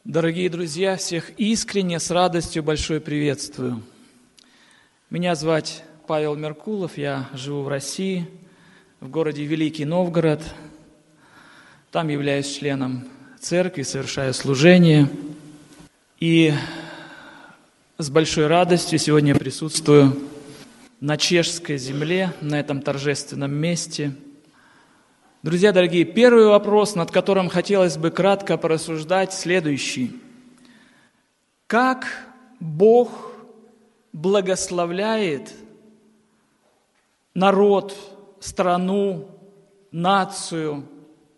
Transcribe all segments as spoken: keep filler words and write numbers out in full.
Дорогие друзья, всех искренне, с радостью большой приветствую. Меня звать Павел Меркулов, я живу в России, в городе Великий Новгород. Там являюсь членом церкви, совершаю служение. И с большой радостью сегодня присутствую на чешской земле, на этом торжественном месте. Друзья дорогие, первый вопрос, над которым хотелось бы кратко порассуждать, следующий. Как Бог благословляет народ, страну, нацию?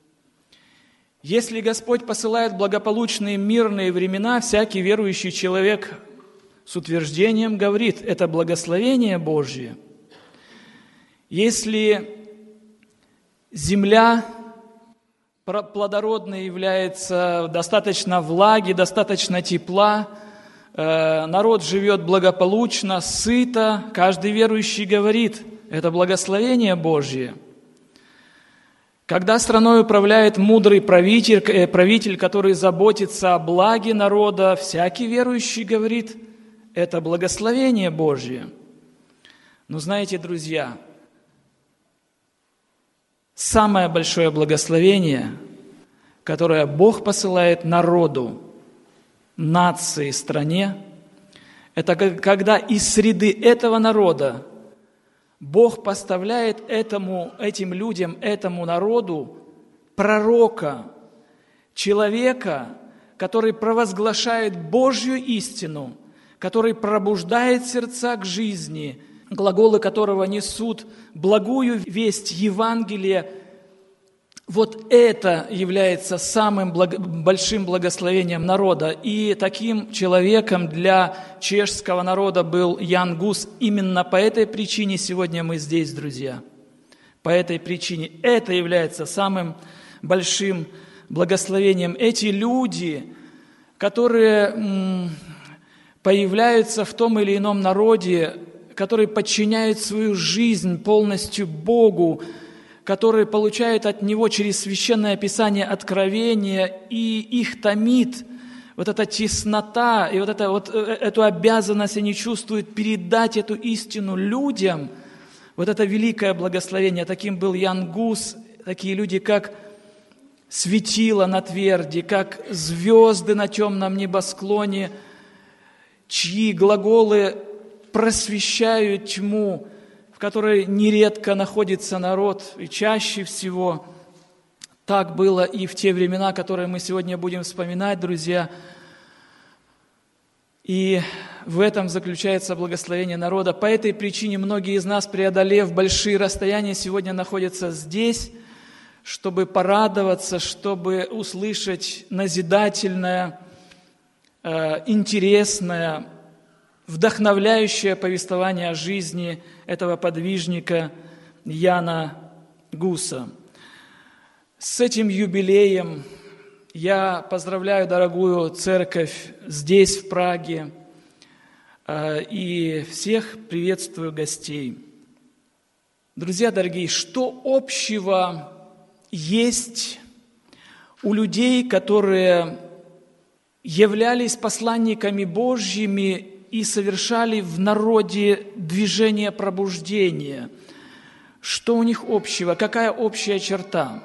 Если Господь посылает благополучные мирные времена, всякий верующий человек с утверждением говорит, это благословение Божье. Если земля плодородной является, достаточно влаги, достаточно тепла, народ живет благополучно, сыто, каждый верующий говорит, это благословение Божье. Когда страной управляет мудрый правитель, правитель, который заботится о благе народа, всякий верующий говорит, это благословение Божье. Но знаете, друзья, самое большое благословение, которое Бог посылает народу, нации, стране, это когда из среды этого народа Бог поставляет этому, этим людям, этому народу пророка, человека, который провозглашает Божью истину, который пробуждает сердца к жизни, глаголы которого несут благую весть Евангелия. Вот это является самым благо, большим благословением народа. И таким человеком для чешского народа был Ян Гус. Именно по этой причине сегодня мы здесь, друзья. По этой причине это является самым большим благословением. Эти люди, которые м, появляются в том или ином народе, которые подчиняют свою жизнь полностью Богу, которые получают от Него через Священное Писание откровение, и их томит вот эта теснота, и вот, это, вот эту обязанность они чувствуют передать эту истину людям, вот это великое благословение. Таким был Ян Гус, такие люди, как светило на тверди, как звезды на темном небосклоне, чьи глаголы просвещают тьму, в которой нередко находится народ, и чаще всего так было и в те времена, которые мы сегодня будем вспоминать, друзья. И в этом заключается благословение народа. По этой причине многие из нас, преодолев большие расстояния, сегодня находятся здесь, чтобы порадоваться, чтобы услышать назидательное, интересное, вдохновляющее повествование о жизни этого подвижника Яна Гуса. С этим юбилеем я поздравляю дорогую церковь здесь, в Праге, и всех приветствую гостей. Друзья дорогие, что общего есть у людей, которые являлись посланниками Божьими и совершали в народе движение пробуждения? Что у них общего? Какая общая черта?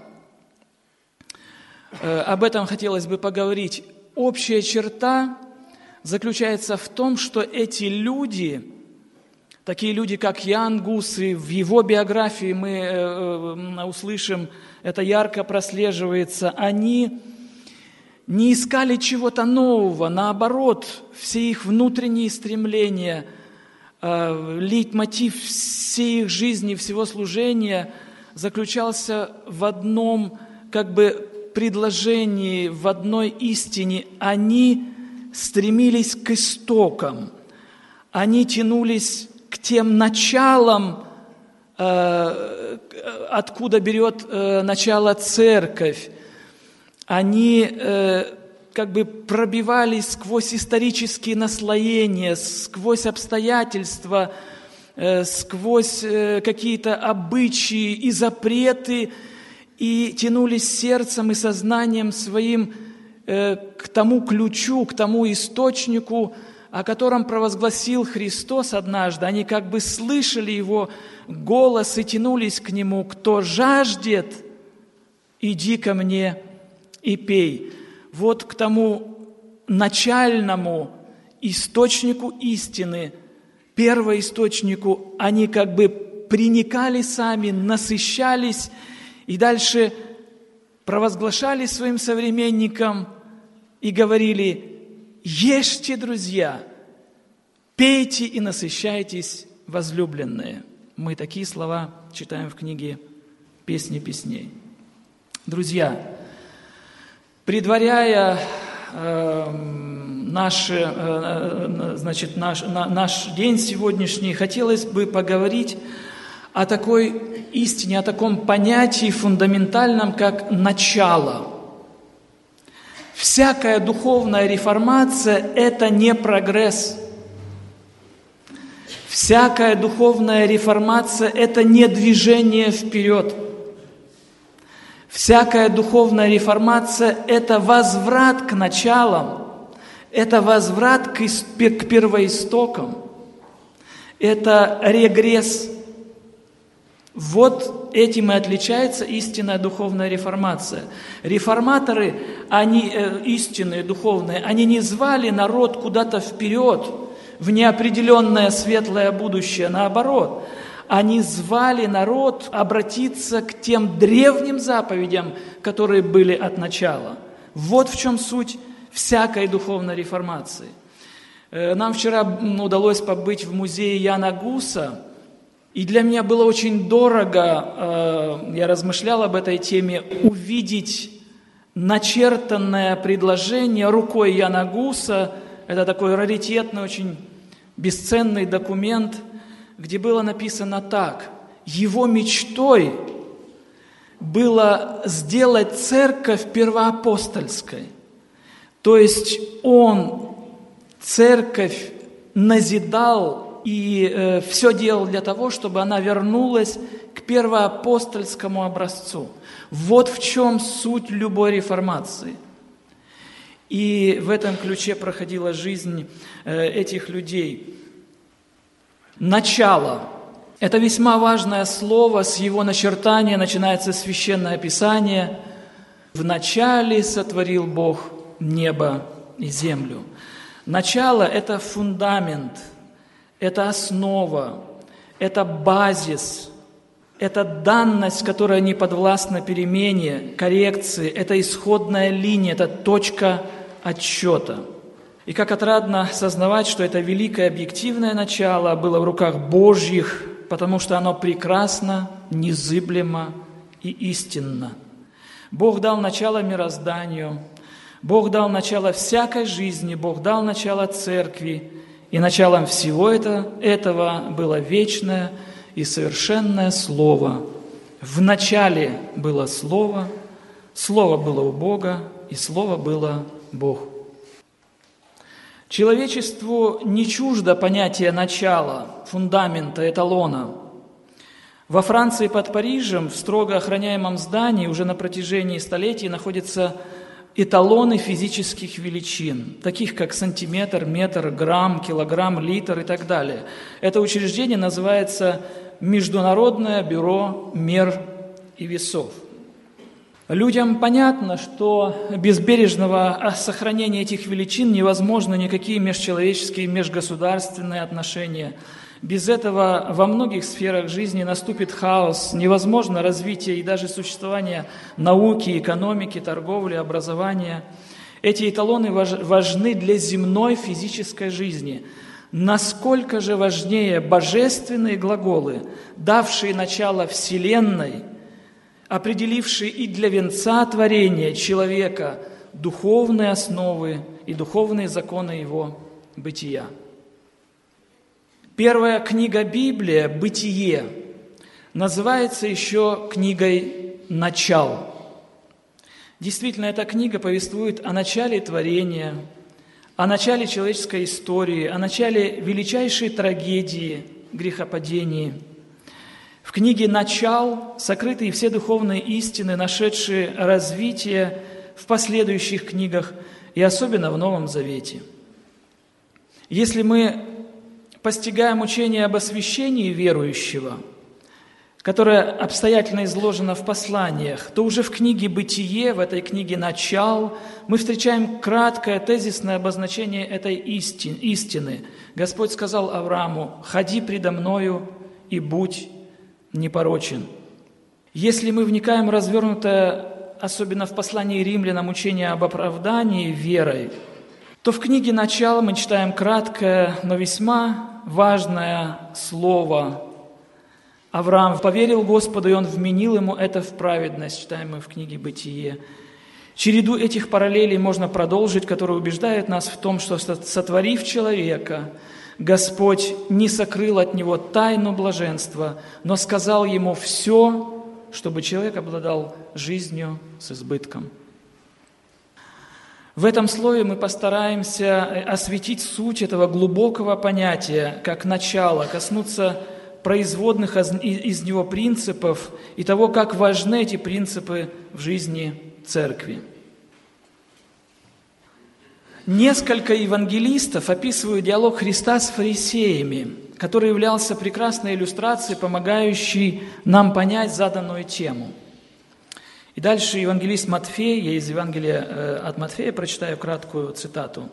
Об этом хотелось бы поговорить. Общая черта заключается в том, что эти люди, такие люди, как Ян Гус, и в его биографии мы услышим, это ярко прослеживается, они не искали чего-то нового, наоборот, все их внутренние стремления, э, лейтмотив всей их жизни, всего служения заключался в одном как бы предложении, в одной истине. Они стремились к истокам, они тянулись к тем началам, э, откуда берет э, начало церковь. Они э, как бы пробивались сквозь исторические наслоения, сквозь обстоятельства, э, сквозь э, какие-то обычаи и запреты, и тянулись сердцем и сознанием своим к тому ключу, к тому источнику, о котором провозгласил Христос однажды. Они как бы слышали Его голос и тянулись к Нему. «Кто жаждет, иди ко мне и пей». Вот к тому начальному источнику истины, первоисточнику, они как бы приникали сами, насыщались и дальше провозглашали своим современникам и говорили: «Ешьте, друзья, пейте и насыщайтесь, возлюбленные». Мы такие слова читаем в книге «Песни песней». Друзья, предваряя э, наш, э, значит, наш, на, наш день сегодняшний, хотелось бы поговорить о такой истине, о таком понятии фундаментальном, как начало. Всякая духовная реформация – это не прогресс. Всякая духовная реформация – это не движение вперед. Всякая духовная реформация – это возврат к началам, это возврат к, к первоистокам, это регресс. Вот этим и отличается истинная духовная реформация. Реформаторы, они э, истинные духовные, они не звали народ куда-то вперед, в неопределенное светлое будущее, наоборот. Они звали народ обратиться к тем древним заповедям, которые были от начала. Вот в чем суть всякой духовной реформации. Э, нам вчера удалось побыть в музее Яна Гуса. И для меня было очень дорого, я размышлял об этой теме, увидеть начертанное предложение рукой Яна Гуса. Это такой раритетный, очень бесценный документ, где было написано так: его мечтой было сделать церковь первоапостольской. То есть он церковь назидал и э, все делал для того, чтобы она вернулась к первоапостольскому образцу. Вот в чем суть любой реформации. И в этом ключе проходила жизнь э, этих людей. Начало. Это весьма важное слово, с его начертания начинается Священное Писание. «В начале сотворил Бог небо и землю». Начало – это фундамент. Это основа, это базис, это данность, которая не подвластна перемене, коррекции, это исходная линия, это точка отсчета. И как отрадно сознавать, что это великое объективное начало было в руках Божьих, потому что оно прекрасно, незыблемо и истинно. Бог дал начало мирозданию, Бог дал начало всякой жизни, Бог дал начало церкви, и началом всего это, этого было вечное и совершенное Слово. В начале было Слово, Слово было у Бога, и Слово было Бог. Человечеству не чуждо понятие начала, фундамента, эталона. Во Франции под Парижем, в строго охраняемом здании, уже на протяжении столетий находятся эталоны физических величин, таких как сантиметр, метр, грамм, килограмм, литр и так далее. Это учреждение называется Международное бюро мер и весов. Людям понятно, что без бережного сохранения этих величин невозможны никакие межчеловеческие, межгосударственные отношения. Без этого во многих сферах жизни наступит хаос, невозможно развитие и даже существование науки, экономики, торговли, образования. Эти эталоны важны для земной физической жизни. Насколько же важнее божественные глаголы, давшие начало Вселенной, определившие и для венца творения человека духовные основы и духовные законы его бытия. Первая книга Библии, «Бытие», называется еще книгой «Начал». Действительно, эта книга повествует о начале творения, о начале человеческой истории, о начале величайшей трагедии грехопадения. В книге «Начал» сокрыты все духовные истины, нашедшие развитие в последующих книгах и особенно в Новом Завете. Если мы постигаем учение об освящении верующего, которое обстоятельно изложено в посланиях, то уже в книге «Бытие», в этой книге «Начал», мы встречаем краткое тезисное обозначение этой истины. Господь сказал Аврааму: «Ходи предо мною и будь непорочен». Если мы вникаем в развернутое, особенно в послании римлянам, учение об оправдании верой, то в книге «Начало» мы читаем краткое, но весьма важное слово. Авраам поверил Господу, и Он вменил ему это в праведность, читаем мы в книге «Бытие». Череду этих параллелей можно продолжить, которые убеждают нас в том, что, сотворив человека, Господь не сокрыл от него тайну блаженства, но сказал ему все, чтобы человек обладал жизнью с избытком. В этом слове мы постараемся осветить суть этого глубокого понятия, как начало, коснуться производных из него принципов и того, как важны эти принципы в жизни церкви. Несколько евангелистов описывают диалог Христа с фарисеями, который являлся прекрасной иллюстрацией, помогающей нам понять заданную тему. И дальше евангелист Матфей, я из Евангелия от Матфея прочитаю краткую цитату.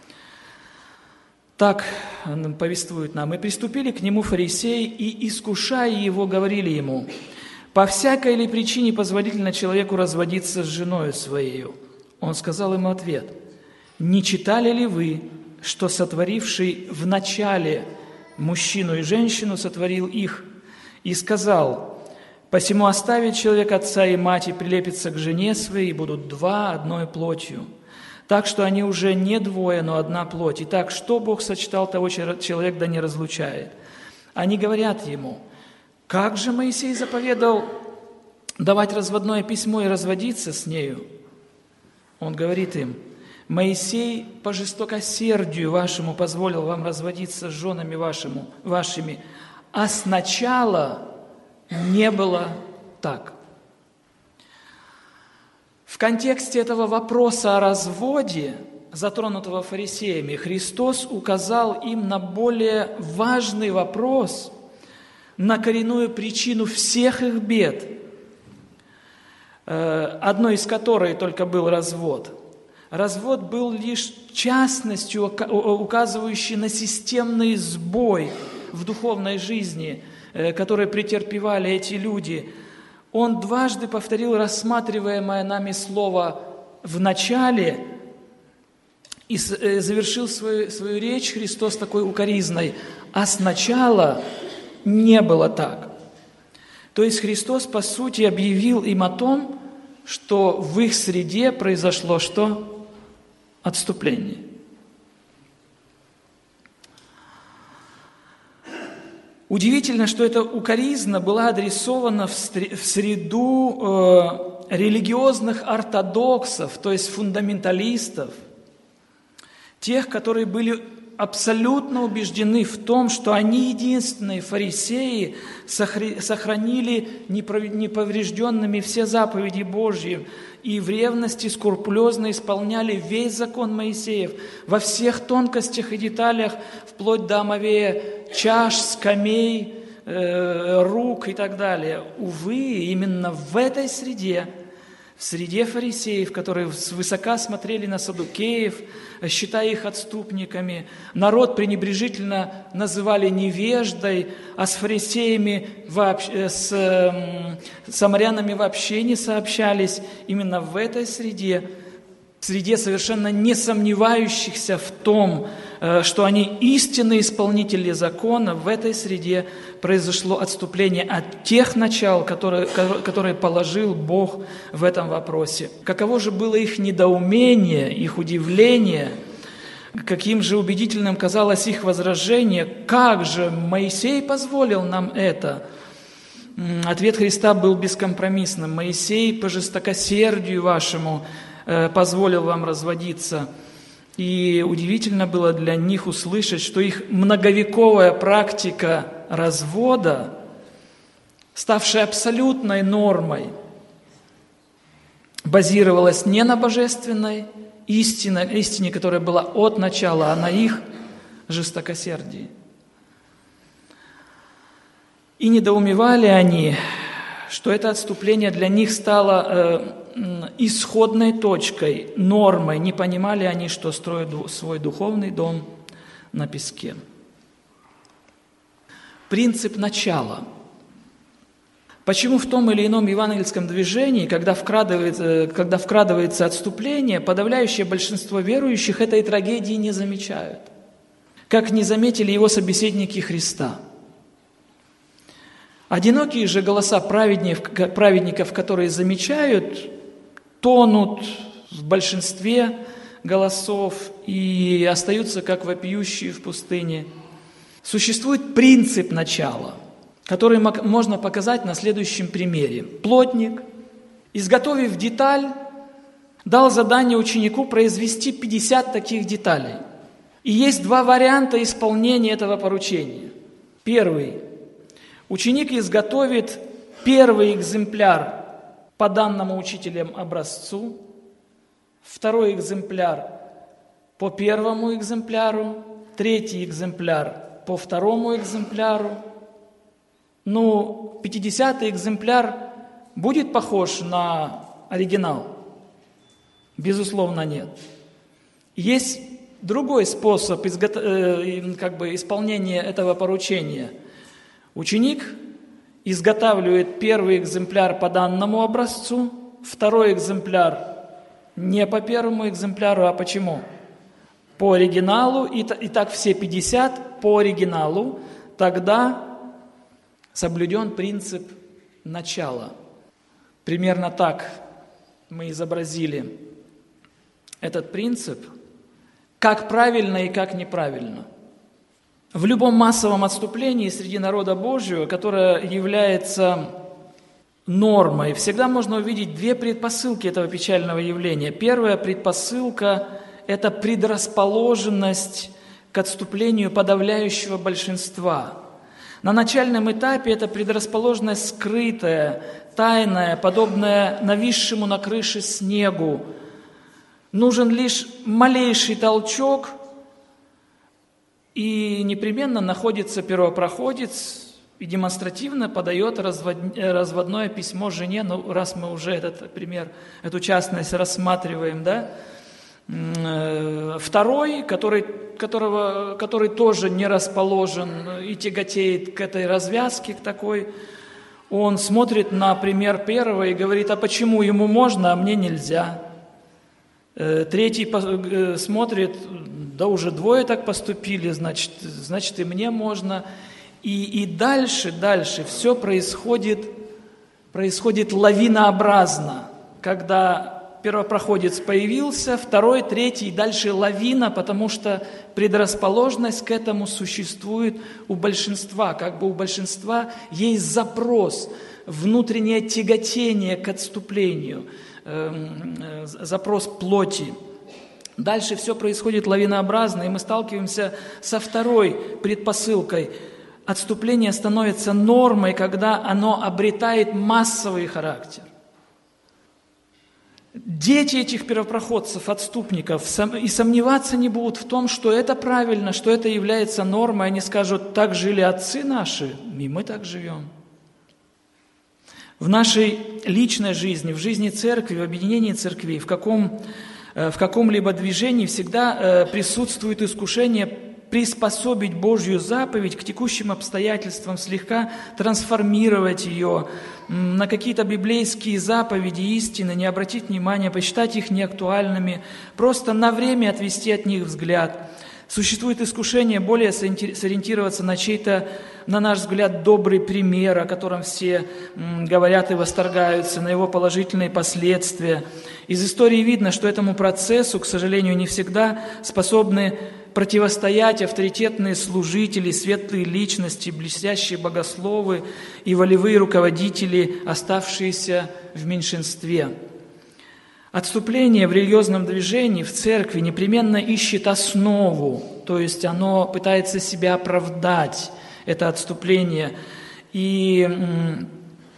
Так повествует нам: «И приступили к нему фарисеи, и, искушая его, говорили ему: по всякой ли причине позволительно человеку разводиться с женою своею? Он сказал им ответ: не читали ли вы, что сотворивший в начале мужчину и женщину сотворил их, и сказал: посему оставит человек отца и мать, и прилепится к жене своей, и будут два одной плотью. Так что они уже не двое, но одна плоть. Итак, что Бог сочетал, того человек да не разлучает. Они говорят ему: как же Моисей заповедал давать разводное письмо и разводиться с нею? Он говорит им: Моисей по жестокосердию вашему позволил вам разводиться с женами вашему, вашими, а сначала не было так». В контексте этого вопроса о разводе, затронутого фарисеями, Христос указал им на более важный вопрос, на коренную причину всех их бед, одной из которой только был развод. Развод был лишь частностью, указывающей на системный сбой в духовной жизни, который претерпевали эти люди. Он дважды повторил рассматриваемое нами слово «в начале», и завершил свою, свою речь Христос такой укоризной: «А сначала не было так». То есть Христос, по сути, объявил им о том, что в их среде произошло что? Отступление. Удивительно, что эта укоризна была адресована в среду э, религиозных ортодоксов, то есть фундаменталистов, тех, которые были абсолютно убеждены в том, что они единственные фарисеи сохранили неповрежденными все заповеди Божьи и в ревности скрупулезно исполняли весь закон Моисеев во всех тонкостях и деталях, вплоть до омовения чаш, скамей, э, рук и так далее. Увы, именно в этой среде, в среде фарисеев, которые свысока смотрели на саддукеев, считая их отступниками, народ пренебрежительно называли невеждой, а с фарисеями, вообще, с э, самарянами вообще не сообщались. Именно в этой среде, в среде совершенно не сомневающихся в том, э, что они истинные исполнители закона, в этой среде произошло отступление от тех начал, которые, которые положил Бог в этом вопросе. Каково же было их недоумение, их удивление, каким же убедительным казалось их возражение: «Как же Моисей позволил нам это?» Ответ Христа был бескомпромиссным: «Моисей по жестокосердию вашему позволил вам разводиться». И удивительно было для них услышать, что их многовековая практика развода, ставшая абсолютной нормой, базировалась не на божественной истине, истине, которая была от начала, а на их жестокосердии. И недоумевали они, что это отступление для них стало э, исходной точкой, нормой. Не понимали они, что строят свой духовный дом на песке. Принцип начала. Почему в том или ином евангельском движении, когда вкрадывается, когда вкрадывается отступление, подавляющее большинство верующих этой трагедии не замечают, как не заметили его собеседники Христа? Одинокие же голоса праведников, праведников, которые замечают, тонут в большинстве голосов и остаются как вопиющие в пустыне. Существует принцип начала, который можно показать на следующем примере. Плотник, изготовив деталь, дал задание ученику произвести пятьдесят таких деталей. И есть два варианта исполнения этого поручения. Первый. Ученик изготовит первый экземпляр по данному учителем образцу, второй экземпляр по первому экземпляру, третий экземпляр по второму экземпляру. Ну, пятидесятый экземпляр будет похож на оригинал? Безусловно, нет. Есть другой способ изго... э, как бы исполнения этого поручения. Ученик изготавливает первый экземпляр по данному образцу, второй экземпляр не по первому экземпляру, а почему? По оригиналу, и, и так все пятьдесят по оригиналу, тогда соблюден принцип начала. Примерно так мы изобразили этот принцип, как правильно и как неправильно. В любом массовом отступлении среди народа Божьего, которое является нормой, всегда можно увидеть две предпосылки этого печального явления. Первая предпосылка – это предрасположенность к отступлению подавляющего большинства. На начальном этапе эта предрасположенность скрытая, тайная, подобная нависшему на крыше снегу. Нужен лишь малейший толчок, и непременно находится первопроходец и демонстративно подает развод... разводное письмо жене. Ну, раз мы уже этот пример, эту частность рассматриваем, да? Второй, который, которого, который тоже не расположен и тяготеет к этой развязке, к такой, он смотрит на пример первого и говорит: а почему ему можно, а мне нельзя? Третий смотрит: да уже двое так поступили, значит, значит и мне можно. И, и дальше, дальше все происходит, происходит лавинообразно, когда первопроходец появился, второй, третий, и дальше лавина, потому что предрасположенность к этому существует у большинства. Как бы у большинства есть запрос, внутреннее тяготение к отступлению, э, э, запрос плоти. Дальше все происходит лавинообразно, и мы сталкиваемся со второй предпосылкой. Отступление становится нормой, когда оно обретает массовый характер. Дети этих первопроходцев, отступников, и сомневаться не будут в том, что это правильно, что это является нормой. Они скажут: так жили отцы наши, и мы так живем. В нашей личной жизни, в жизни церкви, в объединении церквей, в, каком, в каком-либо движении всегда присутствует искушение приспособить Божью заповедь к текущим обстоятельствам, слегка трансформировать ее, на какие-то библейские заповеди, истины, не обратить внимания, посчитать их неактуальными, просто на время отвести от них взгляд. Существует искушение более сориентироваться на чей-то, на наш взгляд, добрый пример, о котором все говорят и восторгаются, на его положительные последствия. Из истории видно, что этому процессу, к сожалению, не всегда способны противостоять авторитетные служители, светлые личности, блестящие богословы и волевые руководители, оставшиеся в меньшинстве. Отступление в религиозном движении, в церкви непременно ищет основу, то есть оно пытается себя оправдать, это отступление. И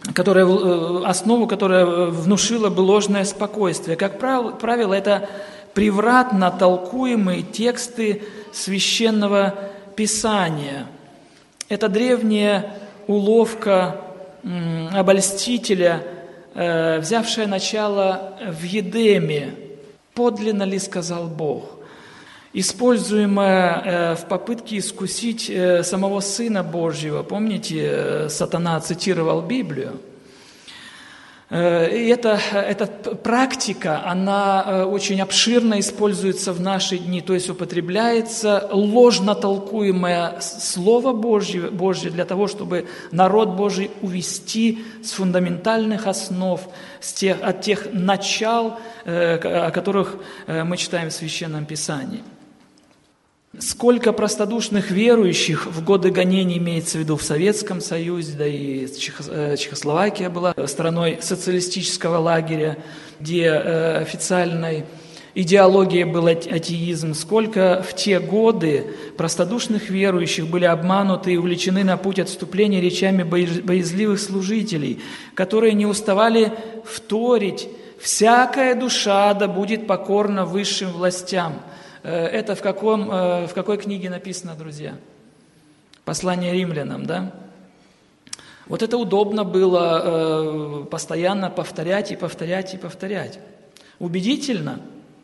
которая, основу, которая внушила бы ложное спокойствие. Как правило, это превратно толкуемые тексты Священного Писания. Это древняя уловка обольстителя, взявшая начало в Едеме. «Подлинно ли сказал Бог?», используемая в попытке искусить самого Сына Божьего. Помните, сатана цитировал Библию. И эта, эта практика, она очень обширно используется в наши дни, то есть употребляется ложно толкуемое Слово Божье, Божье для того, чтобы народ Божий увести с фундаментальных основ, с тех, от тех начал, о которых мы читаем в Священном Писании. Сколько простодушных верующих в годы гонений, имеется в виду в Советском Союзе, да и Чехословакия была страной социалистического лагеря, где официальной идеологией был атеизм, сколько в те годы простодушных верующих были обмануты и увлечены на путь отступления речами боязливых служителей, которые не уставали вторить: «Всякая душа да будет покорна высшим властям». Это в, каком, в какой книге написано, друзья? Послание римлянам, да? Вот это удобно было постоянно повторять и повторять и повторять. Убедительно.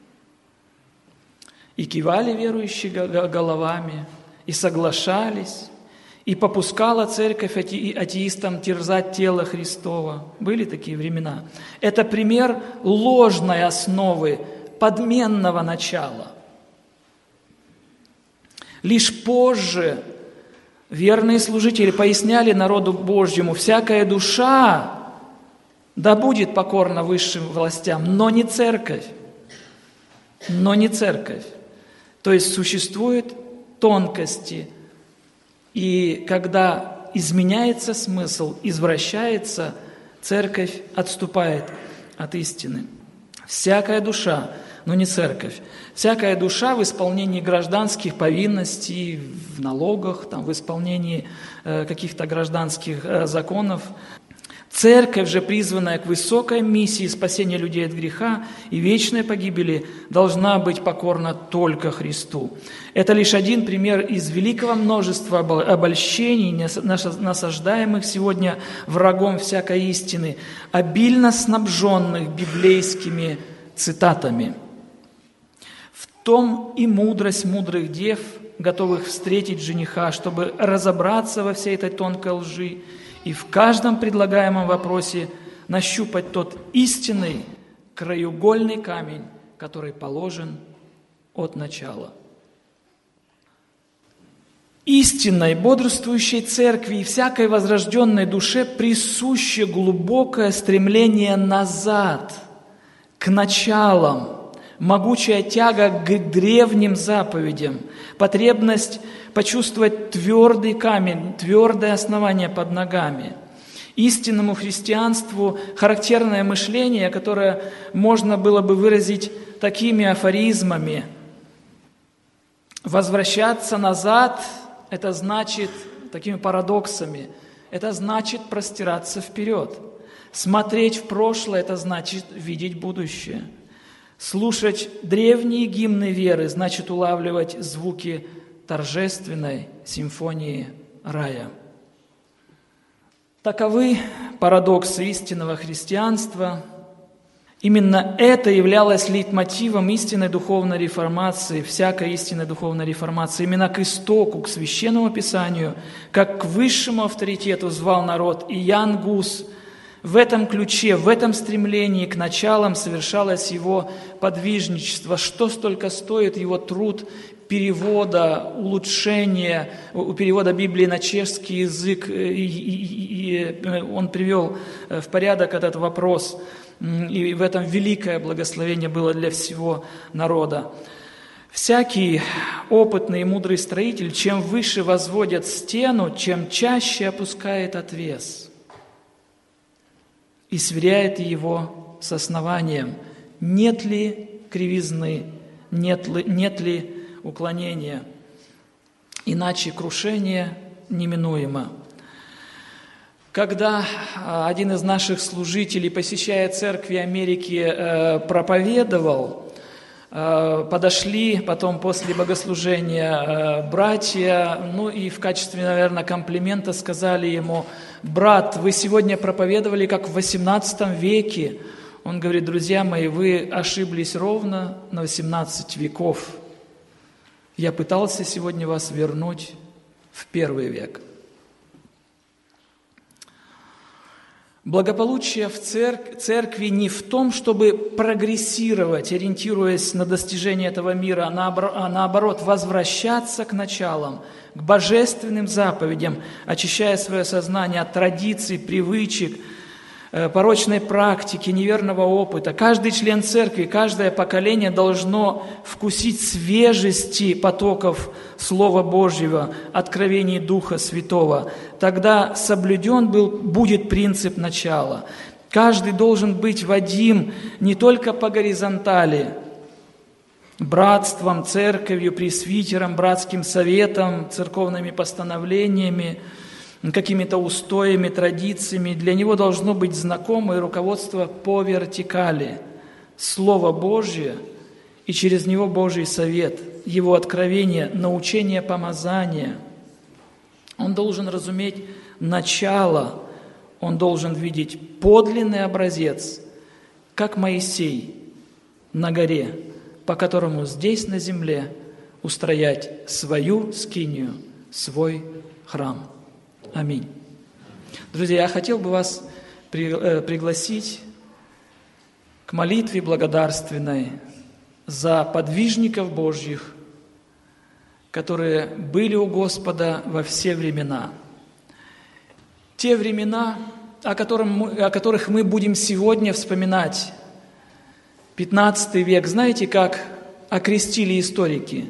И кивали верующие головами, и соглашались, и попускала церковь атеистам терзать тело Христова. Были такие времена. Это пример ложной основы, подменного начала. Лишь позже верные служители поясняли народу Божьему: «Всякая душа да будет покорна высшим властям, но не церковь». Но не церковь. То есть существуют тонкости, и когда изменяется смысл, извращается, церковь отступает от истины. Всякая душа, но не церковь. Всякая душа в исполнении гражданских повинностей, в налогах, там, в исполнении э, каких-то гражданских э, законов. Церковь же, призванная к высокой миссии спасения людей от греха и вечной погибели, должна быть покорна только Христу. Это лишь один пример из великого множества обольщений, насаждаемых сегодня врагом всякой истины, обильно снабженных библейскими цитатами. В том и мудрость мудрых дев, готовых встретить жениха, чтобы разобраться во всей этой тонкой лжи и в каждом предлагаемом вопросе нащупать тот истинный краеугольный камень, который положен от начала. Истинной, бодрствующей церкви и всякой возрожденной душе присуще глубокое стремление назад, к началам, могучая тяга к древним заповедям, потребность почувствовать твердый камень, твердое основание под ногами. Истинному христианству характерное мышление, которое можно было бы выразить такими афоризмами. Возвращаться назад – это значит, такими парадоксами, это значит простираться вперед. Смотреть в прошлое – это значит видеть будущее. Слушать древние гимны веры значит улавливать звуки торжественной симфонии рая. Таковы парадоксы истинного христианства. Именно это являлось лейтмотивом истинной духовной реформации, всякой истинной духовной реформации. Именно к истоку, к Священному Писанию, как к высшему авторитету звал народ Иоанн Гус. В этом ключе, в этом стремлении к началам совершалось его подвижничество. Что столько стоит его труд перевода, улучшения, перевода Библии на чешский язык. И, и, и он привел в порядок этот вопрос. И в этом великое благословение было для всего народа. Всякий опытный и мудрый строитель, чем выше возводит стену, чем чаще опускает отвес и сверяет его с основанием. Нет ли кривизны, нет ли, нет ли уклонения, иначе крушение неминуемо. Когда один из наших служителей, посещая церкви Америки, проповедовал, подошли потом после богослужения братья, ну и в качестве, наверное, комплимента сказали ему: «Брат, вы сегодня проповедовали как в восемнадцатом веке». Он говорит: «Друзья мои, вы ошиблись ровно на восемнадцать веков. Я пытался сегодня вас вернуть в первый век». Благополучие в церкви, церкви не в том, чтобы прогрессировать, ориентируясь на достижение этого мира, а наоборот, возвращаться к началам, к божественным заповедям, очищая свое сознание от традиций, привычек, порочной практики, неверного опыта. Каждый член церкви, каждое поколение должно вкусить свежести потоков Слова Божьего, откровений Духа Святого. Тогда соблюден был, будет принцип начала. Каждый должен быть водим не только по горизонтали, братством, церковью, пресвитером, братским советом, церковными постановлениями, какими-то устоями, традициями. Для него должно быть знакомое руководство по вертикали. Слово Божье и через него Божий совет, его откровение, научение, помазание. Он должен разуметь начало, он должен видеть подлинный образец, как Моисей на горе, по которому здесь на земле устроять свою скинию, свой храм. Аминь. Друзья, я хотел бы вас пригласить к молитве благодарственной за подвижников Божьих, которые были у Господа во все времена. Те времена, о, котором мы, о которых мы будем сегодня вспоминать, пятнадцатый век, знаете, как окрестили историки?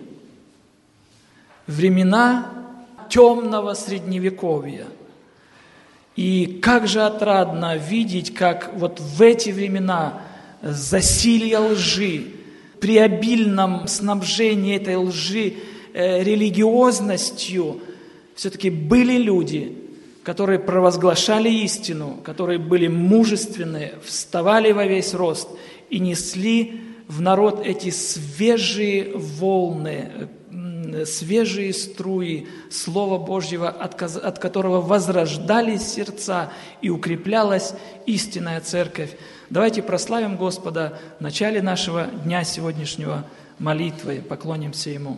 Времена темного средневековья. И как же отрадно видеть, как вот в эти времена засилья лжи, при обильном снабжении этой лжи э, религиозностью, все-таки были люди, которые провозглашали истину, которые были мужественны, вставали во весь рост и несли в народ эти свежие волны, свежие струи Слова Божьего, от которого возрождались сердца и укреплялась истинная церковь. Давайте прославим Господа в начале нашего дня сегодняшнего молитвой, поклонимся Ему.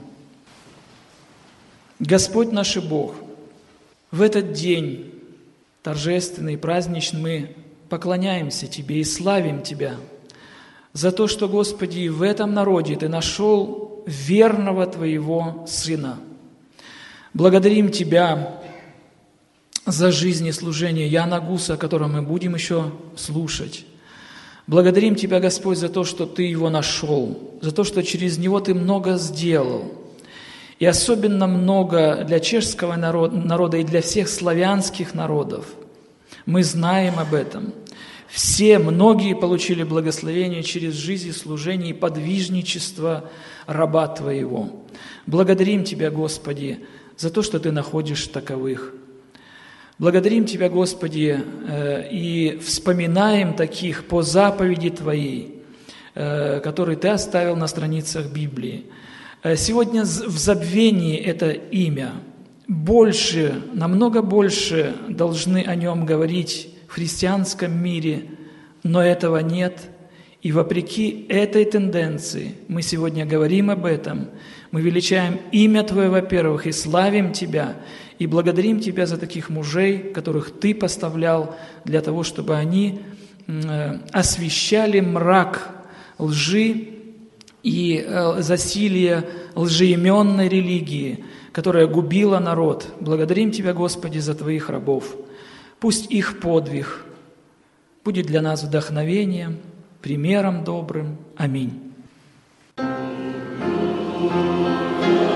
Господь наш Бог, в этот день торжественный, праздничный мы поклоняемся Тебе и славим Тебя за то, что, Господи, в этом народе Ты нашел верного Твоего Сына. Благодарим Тебя за жизнь и служение Яна Гуса, о котором мы будем еще слушать. Благодарим Тебя, Господь, за то, что Ты его нашел, за то, что через него Ты много сделал. И особенно много для чешского народа, народа и для всех славянских народов. Мы знаем об этом. Все, многие получили благословение через жизнь и служение и подвижничество раба Твоего. Благодарим Тебя, Господи, за то, что Ты находишь таковых. Благодарим Тебя, Господи, и вспоминаем таких по заповеди Твоей, которые Ты оставил на страницах Библии. Сегодня в забвении это имя. Больше, намного больше должны о нем говорить в христианском мире, но этого нет. И вопреки этой тенденции мы сегодня говорим об этом. Мы величаем имя Твое, во-первых, и славим Тебя, и благодарим Тебя за таких мужей, которых Ты поставлял для того, чтобы они освещали мрак лжи и засилье лжеименной религии, которая губила народ. Благодарим Тебя, Господи, за Твоих рабов. Пусть их подвиг будет для нас вдохновением, примером добрым. Аминь.